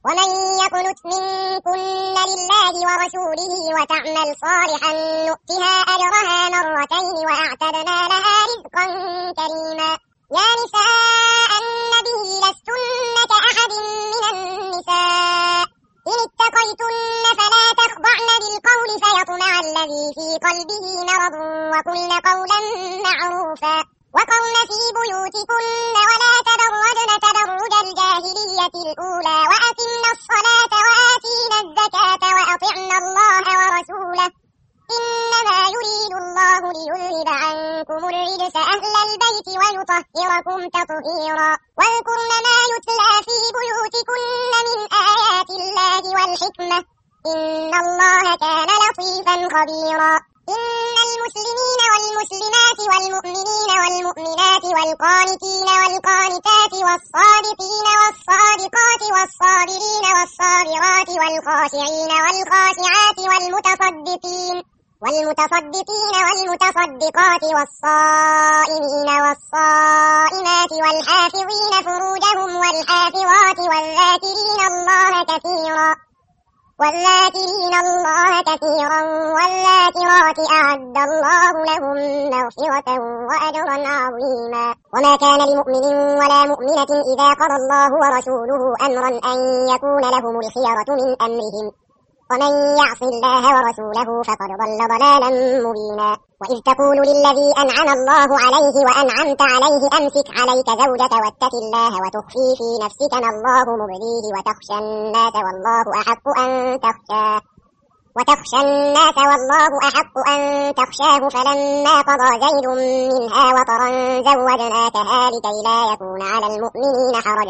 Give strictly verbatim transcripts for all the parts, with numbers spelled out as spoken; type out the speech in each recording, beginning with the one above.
ومن يقنت منكن لله ورسوله وتعمل صالحا نؤتها أجرها مرتين وأعتدنا لها رزقا كريما. يا نساء النبي لستن كأحد من النساء إن اتقيتن فلا تخضعن بالقول فيطمع الذي في قلبه مرض وقلن قولا معروفا وقرن في بيوتكن ولا تبرجن تبرج الجاهلية الأولى وأقمنا الصلاة وآتينا الزكاة وأطعنا الله ورسوله إنما يريد الله ليذهب عنكم الرجس أهل البيت ويطهركم تطهيرا. واذكرن ما يتلى في بيوتكن من آيات الله والحكمة إن الله كان لطيفا خبيرا. إن المسلمين والمسلمات والمؤمنين والمؤمنات والقانتين والقانتات والصادقين والصادقات والصابرين والصابرات والخاشعين والخاشعات والمتصدقين والمتصدقين والمتصدقات والصائمين والصائمات والحافظين فروجهم والحافظات والذاكرين الله كثيرا والذاكرين الله كثيرا والذاكرات أعد الله لهم مغفرة وأجرا عظيما. وما كان لمؤمن ولا مؤمنة إذا قضى الله ورسوله أمرا أن يكون لهم الخيرة من أمرهم ومن يعص الله ورسوله فقد ضل ضلالا مبينا. وإذ تقول للذي أنعم الله عليه وأنعمت عليه أمسك عليك زوجك واتق الله وتخفي في نفسك ما الله مبديه وتخشى الناس والله أحق أن تخشاه وتخشى الناس والله أحق أن تخشاه فلما قضى زيد منها وطرا زوجناكها لكي لا يكون على المؤمنين حرج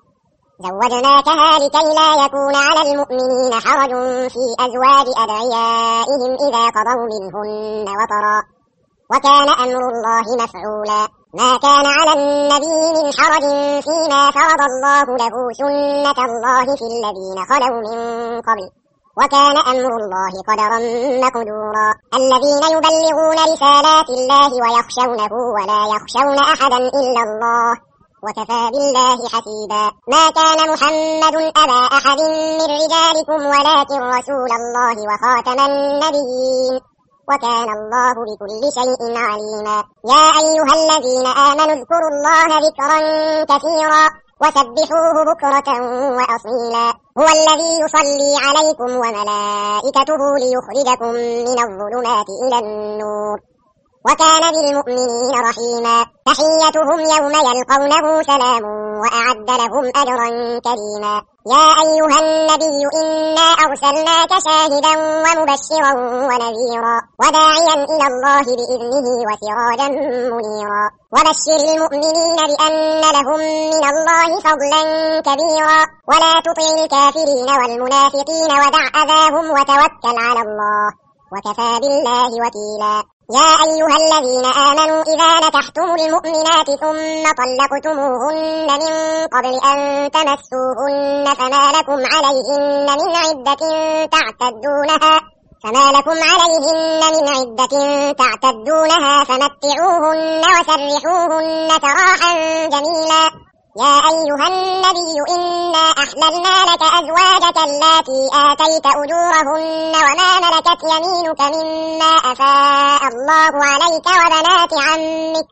زوجناكها لكي لا يكون على المؤمنين حرج في أزواج أدعيائهم إذا قضوا منهن وطرا وكان أمر الله مفعولا. ما كان على النبي من حرج فيما فرض الله له سنة الله في الذين خلوا من قبل وكان أمر الله قدرا مقدورا. الذين يبلغون رسالات الله ويخشونه ولا يخشون أحدا إلا الله وكفى بالله حسيبا. ما كان محمد أبا أحد من رجالكم ولكن رسول الله وخاتم النبيين وكان الله بكل شيء عليما. يا أيها الذين آمنوا اذكروا الله ذكرا كثيرا وسبحوه بكرة وأصيلا. هو الذي يصلي عليكم وملائكته ليخرجكم من الظلمات إلى النور وكان بالمؤمنين رحيما. تحيتهم يوم يلقونه سلام وأعد لهم أجرا كريما. يا أيها النبي إنا أرسلناك شاهدا ومبشرا ونذيرا وداعيا إلى الله بإذنه وسراجا منيرا. وبشر المؤمنين بأن لهم من الله فضلا كبيرا ولا تطع الكافرين والمنافقين ودع أذاهم وتوكل على الله وكفى بالله وكيلا. يا أيها الذين آمنوا إذا نكحتم المؤمنات ثم طلقتموهن من قبل أن تمسوهن فما لكم عليهن من عدة تعتدونها فما لكم عليهن من عدة تعتدونها فمتعوهن وسرحوهن سراحا جميلا. يا أيها النبي إنا أحللنا لك أزواجك اللاتي آتيت أجورهن وما ملكت يمينك مما أفاء الله عليك وبنات عمك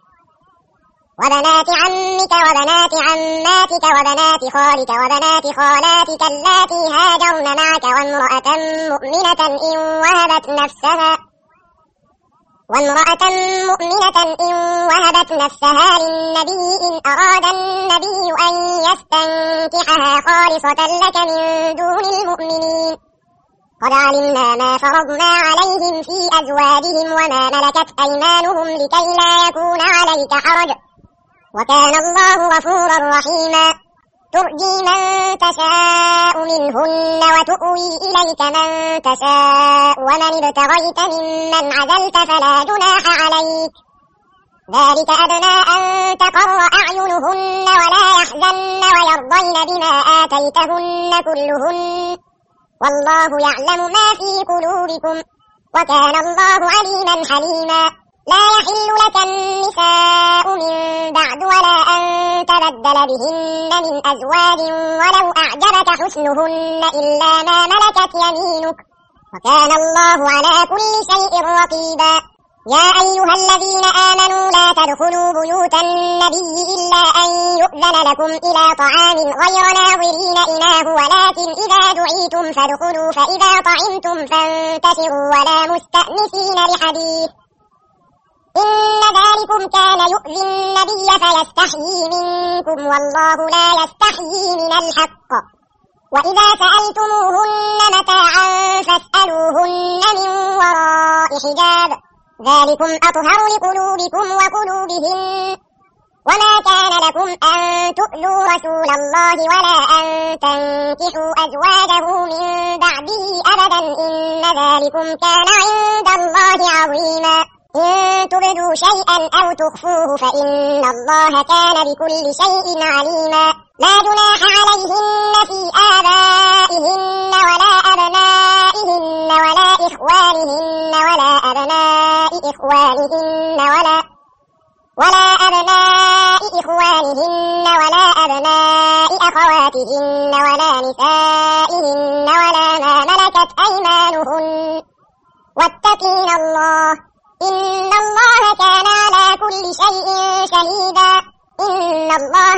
وبنات عمك وبنات عماتك وبنات خالك وبنات خالاتك اللاتي هاجرن معك وامرأة مؤمنة إن وهبت نفسها وامرأة مؤمنة إن وهبت نفسها للنبي إن أراد النبي أن يستنكحها خالصة لك من دون المؤمنين قد علمنا ما فرضنا عليهم في أزواجهم وما ملكت أيمانهم لكي لا يكون عليك حرج وكان الله غفورا رحيما. ترجي من تشاء منهن وتؤوي إليك من تشاء ومن ابتغيت ممن عزلت فلا جناح عليك ذلك أدنى أن تقر أعينهن ولا يحزن ويرضين بما آتيتهن كلهن والله يعلم ما في قلوبكم وكان الله عليما حليما. لا يحل لك النساء من بعد ولا أن تبدل بهن من أزواج ولو أعجبك حسنهن إلا ما ملكت يمينك وكان الله على كل شيء رقيبا. يا أيها الذين آمنوا لا تدخلوا بيوت النبي إلا أن يؤذن لكم إلى طعام غير ناظرين إناه ولكن إذا دعيتم فادخلوا فإذا طعمتم فانتشروا ولا مستأنسين لحديث إن ذلكم كان يؤذي النبي فيستحيي منكم والله لا يستحيي من الحق. وإذا سألتموهن متاعا فاسألوهن من وراء حجاب ذلكم أطهر لقلوبكم وقلوبهن. وما كان لكم أن تؤذوا رسول الله ولا أن تنكحوا أزواجه من بعده أبدا إن ذلكم كان عند الله عظيما. إن تبدوا شيئا أو تخفوه فإن الله كان بكل شيء عليما. لا جناح عليهن في آبائهن ولا أبنائهن ولا إخوانهن ولا أبناء إخوانهن ولا ولا أبناء إخوانهن ولا أبناء أخواتهن ولا نسائهن ولا ما ملكت أيمانهن واتقين الله إن الله كان على كل شيء شهيدا. إن الله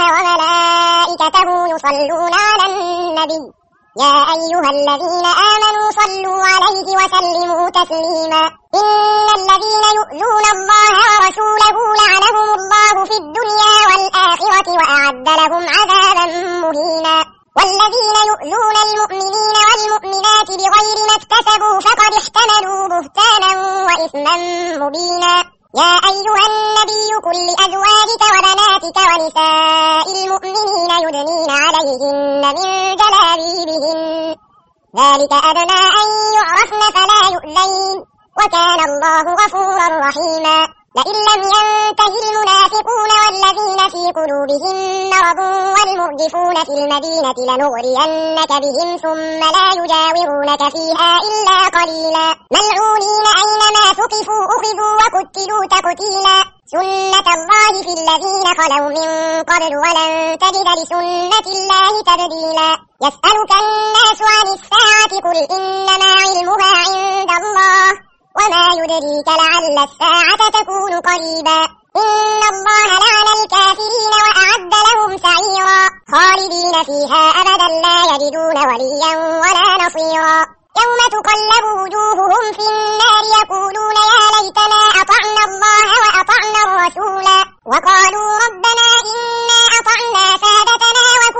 وملائكته يصلون على النبي يا أيها الذين آمنوا صلوا عليه وسلموا تسليما. إن الذين يؤذون الله ورسوله لعنهم الله في الدنيا والآخرة وأعد لهم عذابا مهينا. والذين يؤذون المؤمنين والمؤمنات بغير ما اكتسبوا فقد احتملوا بهتانا وإثما مبينا. يا أيها النبي قل لأزواجك وبناتك ونساء المؤمنين يدنين عليهن من جلابيبهن ذلك أدنى أن يعرفن فلا يؤذين وكان الله غفورا رحيما. لئن لم ينته المنافقون والذين في قلوبهم مرض والمرجفون في المدينة لنغرينك بهم ثم لا يجاورونك فيها إلا قليلا ملعونين أينما ثقفوا أخذوا وقتلوا تقتيلا. سنة الله في الذين خلوا من قبل ولن تجد لسنة الله تبديلا. يسألك الناس عن الساعة قل إنما علمها عند الله وما يدريك لعل الساعة تكون قريبا. إن الله لعن الكافرين وأعد لهم سعيرا خالدين فيها أبدا لا يجدون وليا ولا نصيرا. يوم تقلب وجوههم في النار يقولون يا ليتنا أطعنا الله وأطعنا الرسولا وقالوا ربنا إنا أطعنا سادتنا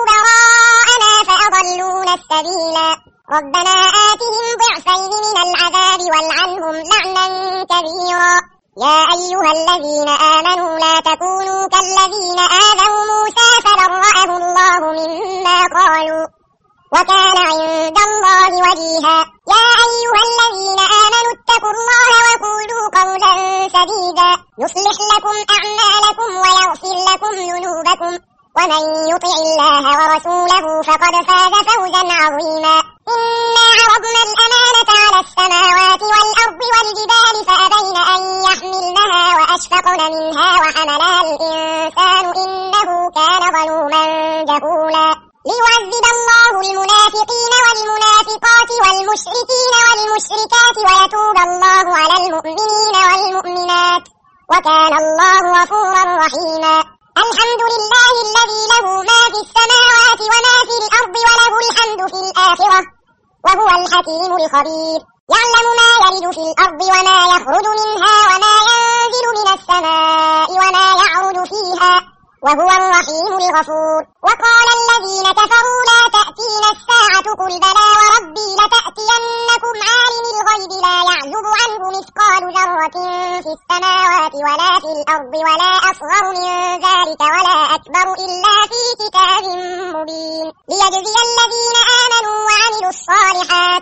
وكبراءنا فأضلونا السبيلا. ربنا آتهم ضعفين من العذاب والعنهم لعنا كبيرا. يا أيها الذين آمنوا لا تكونوا كالذين آذوا موسى فبرأه الله مما قالوا وكان عند الله وجيها. يا أيها الذين آمنوا اتقوا الله وقولوا قولا سديدا يصلح لكم أعمالكم ويغفر لكم ذنوبكم ومن يطع الله ورسوله فقد فاز فوزا عظيما. إنا عرضنا الأمانة على السماوات والأرض والجبال فأبين أن يحملنها وأشفقن منها وحملها الإنسان إنه كان ظلوما جهولا. ليعذب الله المنافقين والمنافقات والمشركين والمشركات ويتوب الله على المؤمنين والمؤمنات وكان الله غفورا رحيما. الحمد لله الذي له ما في السماوات وما في الأرض وله الحمد في الآخرة وهو الحكيم الخبير. يعلم ما يلج في الأرض وما يخرج منها وما ينزل من السماء وما يعرج فيها وهو الرحيم الغفور. وقال الذين كفروا لا تأتينا الساعة قل بلى وربي لتأتينكم عالم الغيب لا يعزب عنه مثقال ذرة في السماوات ولا في الأرض ولا أصغر من ذلك ولا أكبر إلا في كتاب مبين ليجزي الذين آمنوا وعملوا الصالحات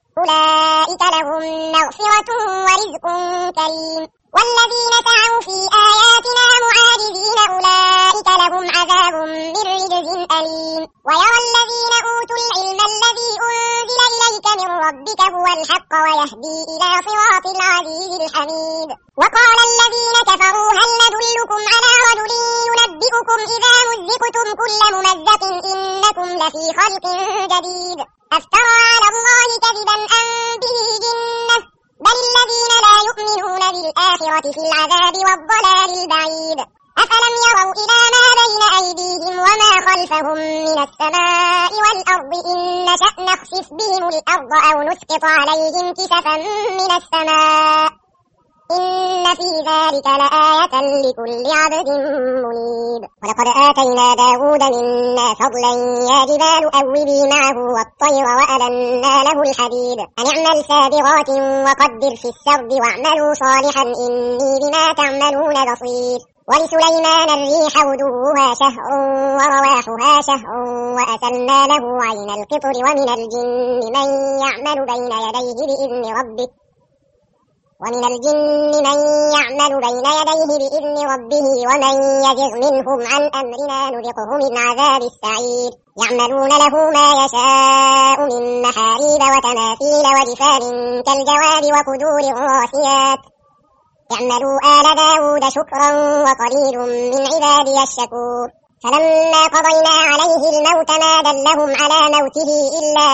أولئك لهم مغفرة ورزق كريم. والذين سعوا في آياتنا معاجزين أولئك لهم عذاب من رجز أليم. ويرى الذين أوتوا العلم الذي أنزل إليك من ربك هو الحق ويهدي إلى صراط العزيز الحميد. وقال الذين كفروا هل ندلكم على رجل ينبئكم إذا مزقتم كل ممزق إنكم لفي خلق جديد أفترى على الله كذبا أم به جنة بل الذين لا يؤمنون بالآخرة في العذاب والضلال البعيد. أفلم يروا إلى ما بين أيديهم وما خلفهم من السماء والأرض إن نشأ نخسف بهم الأرض أو نسقط عليهم كسفا من السماء إن في ذلك لآية لكل عبد منيب. ولقد آتينا داود منا فضلا يا جبال أوبي معه والطير وألنا له الحديد أن اعمل سابغات وقدر في السرد واعملوا صالحا إني بما تعملون بصير. ولسليمان الريح غدوها شهر ورواحها شهر وأسلنا له عين القطر ومن الجن من يعمل بين يديه بإذن ربه ومن الجن من يعمل بين يديه بإذن ربه ومن يزغ منهم عن أمرنا نذقه من عذاب السعير. يعملون له ما يشاء من محاريب وتماثيل وجفان كالجواب وقدور الراسيات اعملوا آل داود شكرا وقليل من عبادي الشكور. فلما قضينا عليه الموت ما دلهم على موته إلا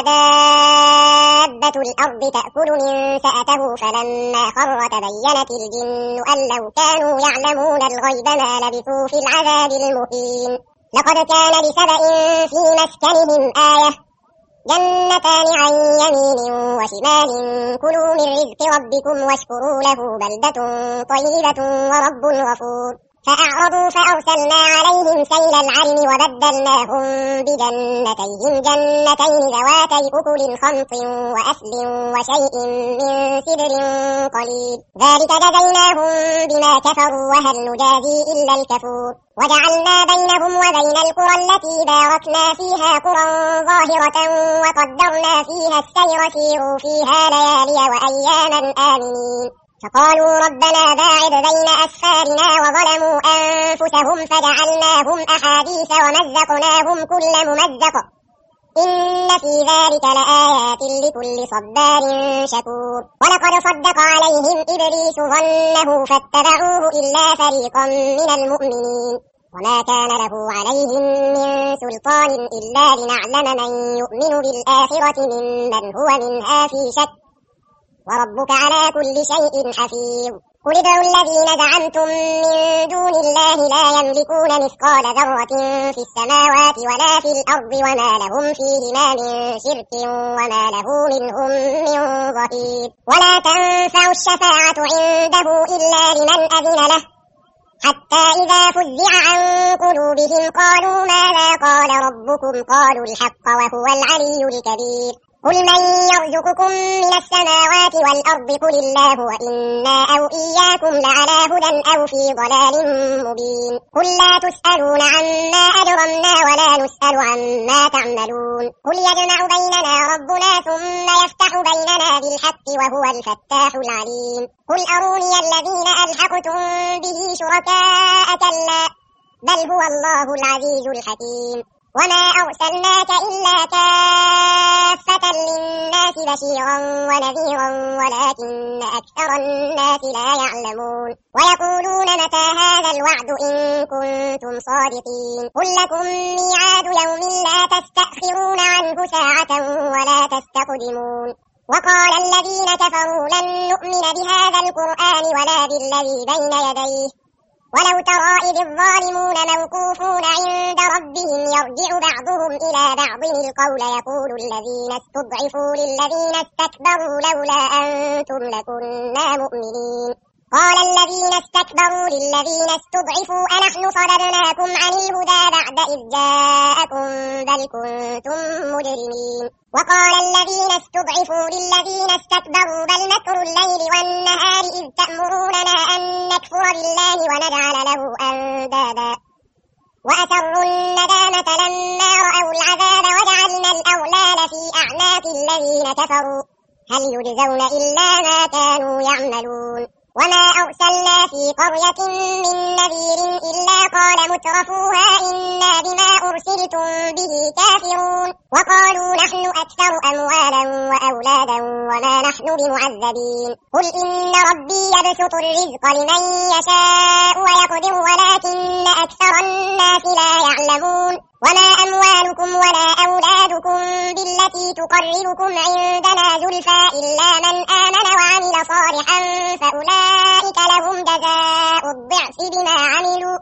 دابة الأرض تأكل من سأته فلما خر تبينت الجن أن لو كانوا يعلمون الغيب ما لبثوا في العذاب المهين. لقد كان لسبأ في مسكنهم آية جنتان عن يمين وشمال كلوا من رزق ربكم واشكروا له بلدة طيبة ورب غفور. فأعرضوا فأرسلنا عليهم سيل العرم وبدلناهم بجنتيهم جنتين ذواتي أكل خمط وأثل وشيء من سدر قليل ذلك جزيناهم بما كفروا وهل نجازي إلا الكفور. وجعلنا بينهم وبين القرى التي باركنا فيها قرى ظاهرة وقدرنا فيها السير سيروا فيها ليالي وأياما آمنين. فقالوا ربنا باعد بين أسفارنا وظلموا أنفسهم فجعلناهم أحاديث ومزقناهم كل ممزق إن في ذلك لآيات لكل صبار شكور. ولقد صدق عليهم إبليس ظنه فاتبعوه إلا فريقا من المؤمنين وما كان له عليهم من سلطان إلا لنعلم من يؤمن بالآخرة ممن هو منها في شك وربك على كل شيء حفيظ. قل ادعوا الذين زعمتم من دون الله لا يملكون مثقال ذرة في السماوات ولا في الأرض وما لهم فيهما من شرك وما له منهم من ظهير. ولا تنفع الشفاعة عنده إلا لمن أذن له حتى إذا فزع عن قلوبهم قالوا ماذا قال ربكم قالوا الحق وهو العلي الكبير. قل من يرزقكم من السماوات والأرض قل الله وإنا أو إياكم لعلى هدى أو في ضلال مبين. قل لا تسألون عما أجرمنا ولا نسأل عما تعملون. قل يجمع بيننا ربنا ثم يفتح بيننا بالحق وهو الفتاح العليم. قل أروني الذين ألحقتم به شركاء كلا بل هو الله العزيز الحكيم. وما أرسلناك إلا كافة للناس بشيرا ونذيرا ولكن أكثر الناس لا يعلمون. ويقولون متى هذا الوعد إن كنتم صادقين. قل لكم ميعاد يوم لا تستأخرون عنه ساعة ولا تستقدمون. وقال الذين كفروا لن نؤمن بهذا القرآن ولا بالذي بين يديه ولو ترى إذ الظالمون موقوفون عند ربهم يرجع بعضهم إلى بعض القول يقول الذين استضعفوا للذين استكبروا لولا أنتم لكنا مؤمنين. قال الذين استكبروا للذين استضعفوا أنحن صددناكم عن الهدى بعد إذ جاءكم بل كنتم مجرمين. وقال الذين استضعفوا للذين استكبروا بل مكر الليل والنهار إذ تأمروننا أن نكفر بالله ونجعل له أندادا وأسروا الندامة لما رأوا العذاب وجعلنا الأغلال في أعناق الذين كفروا هل يجزون إلا ما كانوا يعملون. وما أرسلنا في قرية من نذير إلا قال مترفوها إنا بما أرسلتم به كافرون وقالوا نحن أكثر أموالا وأولادا وما نحن بمعذبين قل إن ربي يبسط الرزق لمن يشاء ويقدر ولكن أكثر الناس لا يعلمون وما أموالكم ولا أولادكم بالتي تقربكم عندنا زلفى إلا من آمن وعمل صالحا فأولئك لهم جزاء الضعف بما عملوا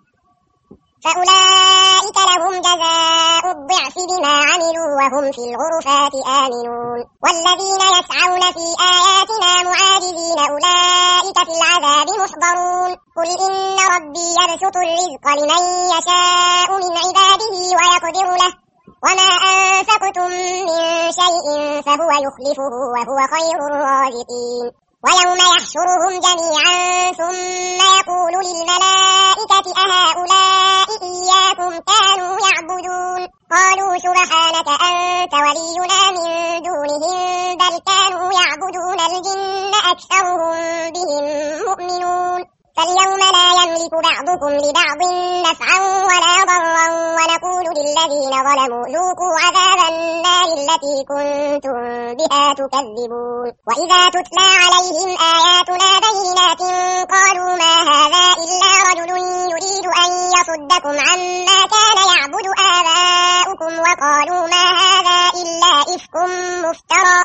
فأولئك لهم جزاء الضعف بما عملوا وهم في الغرفات آمنون والذين يسعون في آياتنا معاجزين أولئك في العذاب محضرون قل إن ربي يبسط الرزق لمن يشاء من عباده ويقدر له وما أنفقتم من شيء فهو يخلفه وهو خير الرازقين ويوم يحشرهم جميعا ثم يقول للملائكة أهؤلاء إياكم كانوا يعبدون قالوا سبحانك أنت ولينا من دونهم بل كانوا يعبدون الجن أكثرهم بهم مؤمنون فاليوم لا يملك بعضكم لبعض نفعا ولا ضرا ونقول للذين ظلموا ذوقوا عذاب النار التي كنتم بها تكذبون وإذا تتلى عليهم آياتنا بينات قالوا ما هذا إلا رجل يريد أن يصدكم عما كان يعبد آباؤكم وقالوا ما هذا إلا إفك مفترى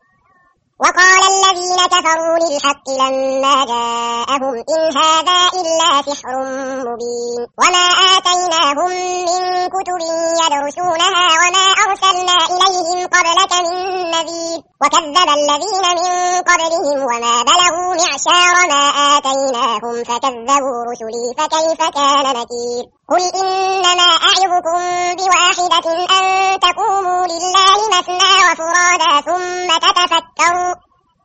وقال الذين كفروا للحق لما جاءهم إن هذا إلا سحر مبين وما آتيناهم من كتب يدرسونها وما أرسلنا إليهم قبلك من نذير وكذب الذين من قبلهم وما بلغوا معشار ما آتيناهم فكذبوا رسلي فكيف كان نكير قل إنما أعظكم بواحدة أن تقوموا لله مثنى وفرادا ثم تتفكروا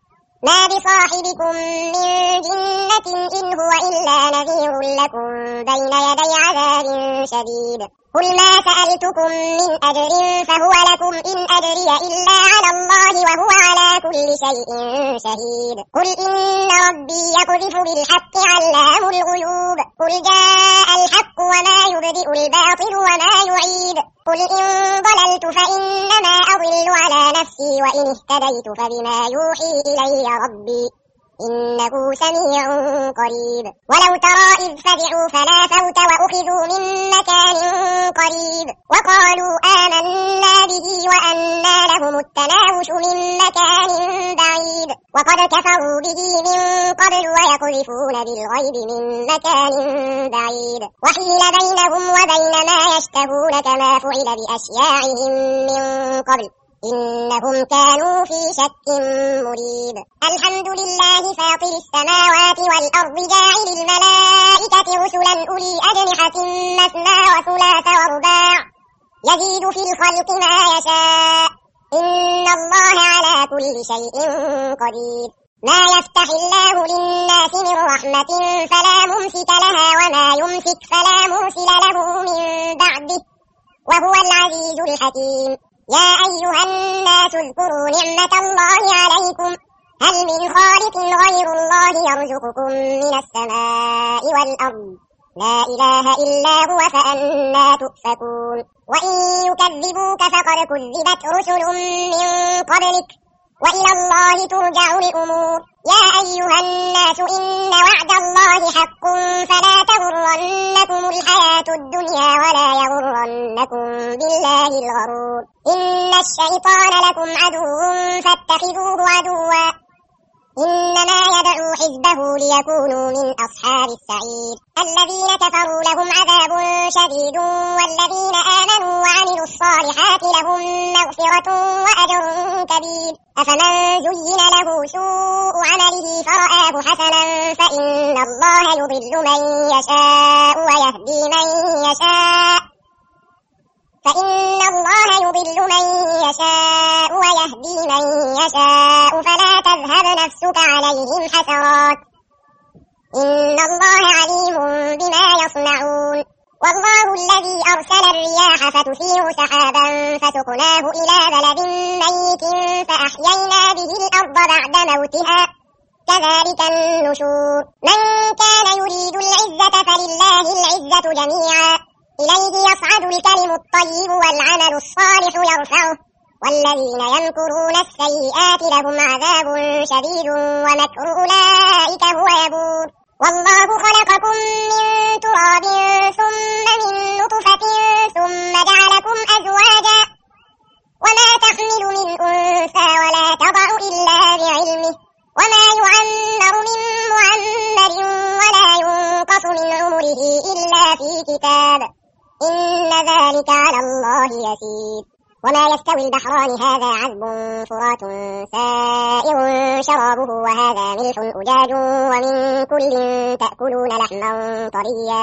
ما بصاحبكم من جنة إن هو إلا نذير لكم بين يدي عذاب شديد قل ما سألتكم من أجر فهو لكم إن أجري إلا على الله وهو على كل شيء شهيد قل إن ربي يقذف بالحق علام الغيوب قل جاء الحق وما يبدئ الباطل وما يعيد قل إن ضللت فإنما أضل على نفسي وإن اهتديت فبما يوحي إلي ربي إنه سميع قريب ولو ترى إذ فزعوا فلا فوت وأخذوا من مكان قريب وقالوا آمنا به وأنى لهم التناوش من مكان بعيد وقد كفروا به من قبل ويقذفون بالغيب من مكان بعيد وحيل بينهم وبين ما يشتهون كما فعل بأشياعهم من قبل إنهم كانوا في شك مريب الحمد لله فاطر السماوات والأرض جاعل الملائكة رسلا أولي أجنحة مثنى وثلاث ورباع يزيد في الخلق ما يشاء إن الله على كل شيء قدير ما يفتح الله للناس من رحمة فلا ممسك لها وما يمسك فلا مرسل له من بعده وهو العزيز الحكيم يا أيها الناس اذكروا نعمة الله عليكم هل من خالق غير الله يرزقكم من السماء والأرض لا إله إلا هو فأنى تؤفكون وإن يكذبوك فقد كذبت رسل من قبلك وإلى الله ترجع الأمور يا أيها الناس إن وعد الله حق فلا تغرنكم الحياة الدنيا ولا يغرنكم بالله الغرور إن الشيطان لكم عدو فاتخذوه عدوا إنما يدعو حزبه ليكونوا من أصحاب السعير الذين كفروا لهم عذاب شديد والذين آمنوا وعملوا الصالحات لهم مغفرة وأجر كبير أفمن زين له سوء عمله فرآه حسنا فإن الله يضل من يشاء ويهدي من يشاء فإن الله يضل من يشاء ويهدي من يشاء فلا تذهب نفسك عليهم حسرات إن الله عليم بما يصنعون والله الذي أرسل الرياح فتثير سحابا فسقناه إلى بلد ميت فأحيينا به الأرض بعد موتها كذلك النشور من كان يريد العزة فلله العزة جميعا إليه يصعد الكلم الطيب والعمل الصالح يرفعه والذين يمكرون السيئات لهم عذاب شديد ومكر أولئك هو يبور والله خلقكم من تراب ثم من نطفة ثم جعلكم أزواجا وما تحمل من أنثى ولا تضع إلا بعلمه وما يعمر من معمر ولا ينقص من عمره إلا في كتاب إن ذلك على الله يسير وما يستوي البحران هذا عذب فرات سائغ شرابه وهذا ملح أجاج ومن كل تأكلون لحما طريا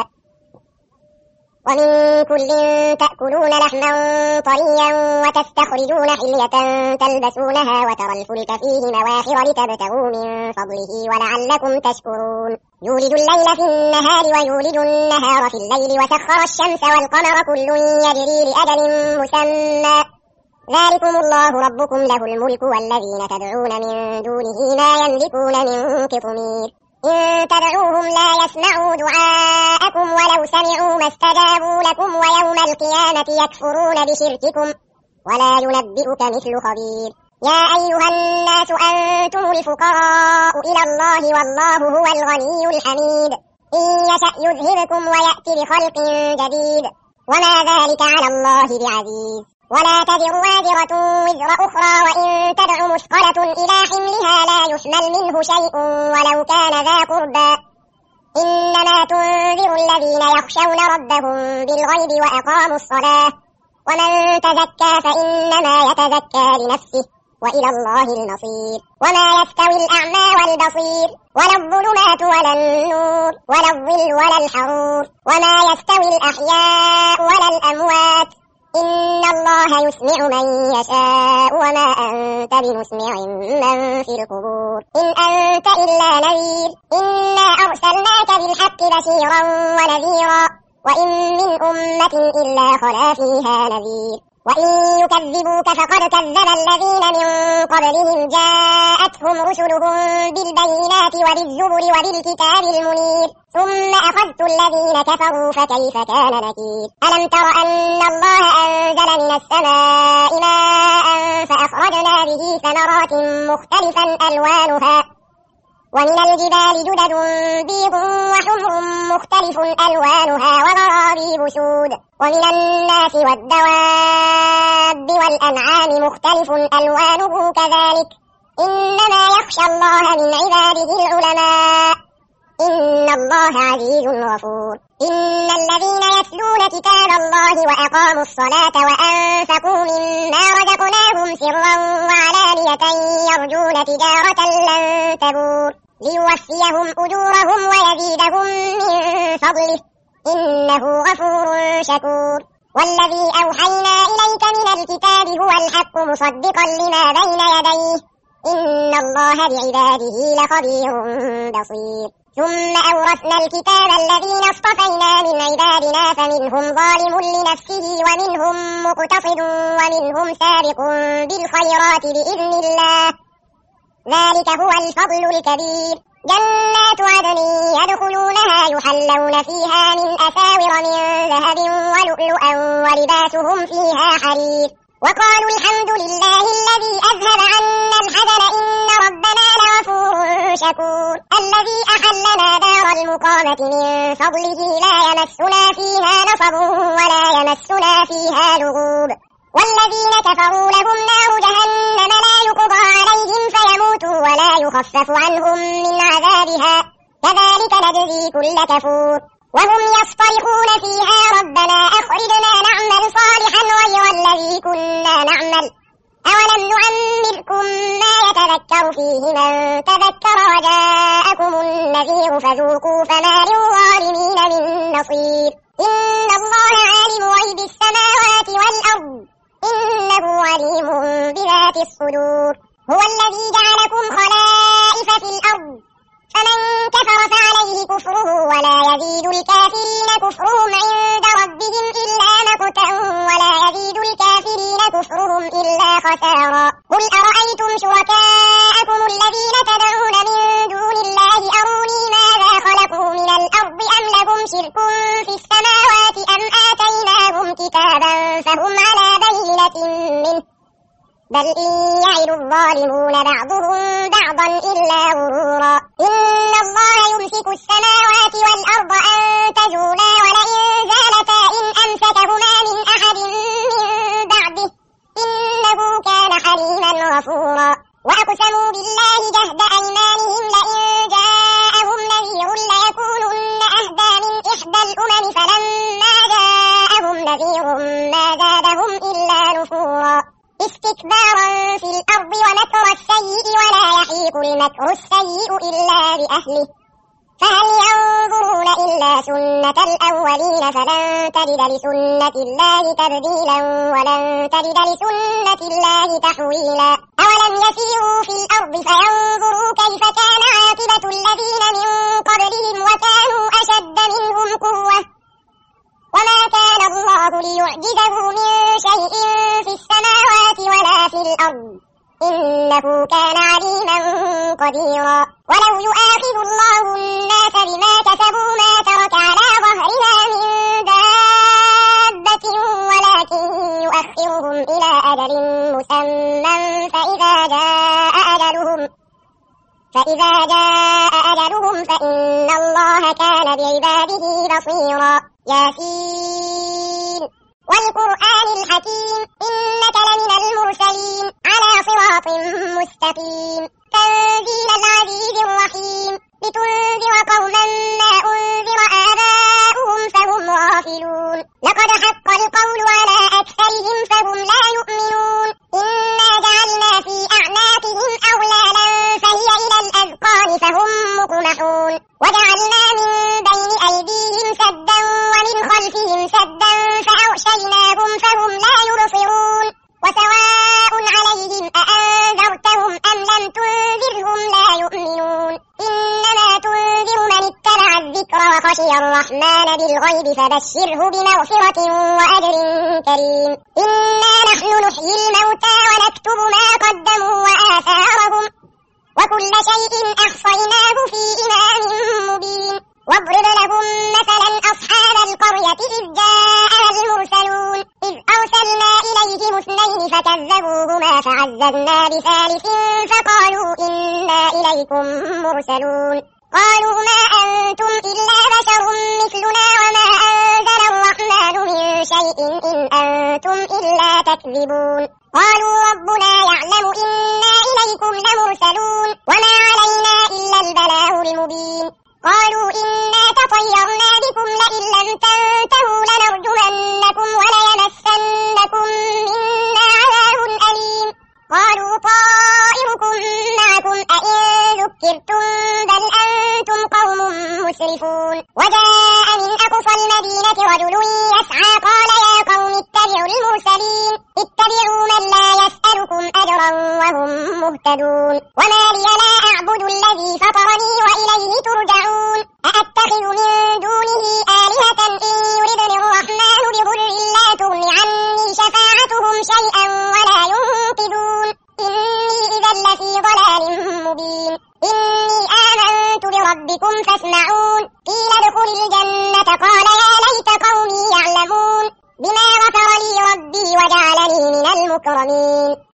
ومن كل تأكلون لحما طريا وتستخرجون حلية تلبسونها وترى الفلك فيه مواخر لتبتغوا من فضله ولعلكم تشكرون يولد الليل في النهار ويولد النهار في الليل وسخر الشمس والقمر كل يجري لأجل مسمى ذلكم الله ربكم له الملك والذين تدعون من دونه ما يملكون من قطمير إن تدعوهم لا يسمعوا دعاءكم ولو سمعوا ما استجابوا لكم ويوم القيامة يكفرون بشرككم ولا ينبئك مثل خبير يا أيها الناس أنتم الفقراء إلى الله والله هو الغني الحميد إن يشأ يذهبكم ويأتي بخلق جديد وما ذلك على الله بعزيز ولا تزر وازرة وزر أخرى وإن تدع مثقلة إلى حملها لا يحمل منه شيء ولو كان ذا قربى إنما تنذر الذين يخشون ربهم بالغيب وأقاموا الصلاة ومن تزكى فإنما يتزكى لنفسه وإلى الله المصير وما يستوي الأعمى والبصير ولا الظلمات ولا النور ولا الظل ولا الحرور وما يستوي الأحياء ولا الأموات إن الله يسمع من يشاء وما أنت بمسمع من في القبور إن أنت إلا نذير إنا أرسلناك بالحق بشيرا ونذيرا وإن من أمة إلا خلا فيها نذير وإن يكذبوك فقد كذب الذين من قبلهم جاءتهم رسلهم بالبينات وبالزبر وبالكتاب المنير ثم أخذت الذين كفروا فكيف كان نكير ألم تر أن الله أنزل من السماء ماء فأخرجنا به ثمرات مختلفا ألوانها ومن الجبال جدد بيض وحمر مختلف ألوانها وغرابيب سود ومن الناس والدواب والأنعام مختلف ألوانه كذلك إنما يخشى الله من عباده العلماء إن الله عزيز غفور إن الذين يتلون كتاب الله وأقاموا الصلاة وأنفقوا مما رزقناهم سرا وعلانية يرجون تجارة لن تبور ليوفيهم أجورهم ويزيدهم من فضله إنه غفور شكور والذي أوحينا إليك من الكتاب هو الحق مصدقا لما بين يديه إن الله بعباده لخبير بصير ثم أورثنا الكتاب الذين اصطفينا من عبادنا فمنهم ظالم لنفسه ومنهم مقتصد ومنهم سابق بالخيرات بإذن الله ذلك هو الفضل الكبير جنات عدن يدخلونها يحلون فيها من أساور من ذهب ولؤلؤا ولباسهم فيها حرير وقالوا الحمد لله الذي أذهب عنا الحزن إن ربنا لغفور شكور الذي أحلنا دار المقامة من فضله لا يمسنا فيها نصب ولا يمسنا فيها لغوب والذين كفروا لهم نار جهنم لا يقضى عليهم فيموتوا ولا يخفف عنهم من عذابها كذلك نجزي كل كفور وهم يصطرخون فيها ربنا أخرجنا نعمل صالحا غير الذي كنا نعمل أولم نعمركم ما يتذكر فيه من تذكر وجاءكم النذير فذوقوا فما للظالمين من نصير إن الله عالم غيب السماوات والأرض إنه عليم بذات الصدور هو الذي جعلكم خلائف في الأرض فمن كفر فعليه كفره ولا يزيد الكافرين كفرهم عند ربهم إلا مقتا ولا يزيد الكافرين كفرهم إلا خسارا قل أرأيتم شركاءكم الذين تدعون من دون بل إن يعد الظالمون بعضهم بعضا إلا غرورا إن الله يمسك السماوات والأرض أن تزولا ولئن زالتا إن أمسكهما من أحد من بعده إنه كان حليما غفورا وأقسموا بالله جهد أيمانهم لئن جاءهم نذير ليكونن أهدى من إحدى الأمم فلما جاءهم نذير ما زادهم إلا نفورا استكبارا في الأرض ومكر السيء ولا يحيق المكر السيء إلا بأهله فهل ينظرون إلا سنة الأولين فلن تجد لسنة الله تبديلا ولن تجد لسنة الله تحويلا أولم يسيروا في الأرض فينظروا كيف كان عاقبة الذين من قبلهم وكانوا أشد منهم قوة وما كان الله ليعجزه من شيء في السماوات ولا في الأرض إنه كان عليما قديرا ولو يؤاخذ الله الناس بما كسبوا ما ترك على ظهرها من دابة ولكن يؤخرهم إلى أجل مسمى فإذا جاء أجلهم فإذا جاء أجلهم فإن الله كان بعباده بصيرا ياسين والقرآن الحكيم إنك لمن المرسلين على صراط مستقيم تنزيل العزيز الرحيم لتنذر قوما ما أنذر آباؤهم فهم غافلون لقد حق القول على أكثرهم فهم لا يؤمنون إنا جعلنا في أعناقهم أغلالا فهي إلى الأذقان فهم مقمحون وجعلنا من بين أيديهم سدا ومن خلفهم سدا فأغشيناهم فهم لا يبصرون وسواء عليهم أأنذرتهم أم لم تنذرهم لا يؤمنون إنما تنذر من اتبع الذكر وخشي الرحمن بالغيب فبشره بمغفرة وأجر كريم إنا نحن نحيي الموتى ونكتب ما قدموا وآثارهم وكل شيء أحصيناه في إمام مبين واضرب لهم مثلا أصحاب القرية إذ جاءها المرسلون إذ أرسلنا إليهم اثنين فكذبوهما فعززنا بثالث فقالوا إنا إليكم مرسلون قالوا ما أنتم إلا بشر مثلنا وما أنزل الرحمن من شيء إن أنتم إلا تكذبون قالوا ربنا يعلم إنا إليكم لمرسلون وما علينا إلا البلاغ المبين قالوا إنا تطيرنا بكم لئن لم تنتهوا لنرجمنكم وليمسنكم منا عذاب أليم قالوا طائركم معكم أئن ذكرتم بل أنتم قوم مسرفون وجاء من أقصى المدينة رجل يسعى قال يا قوم اتبعوا المرسلين اتبعوا من لا يسألكم أجرا وهم مهتدون وما لي لا أعبد الذي فطرني وإليه ترجعون أأتخذ من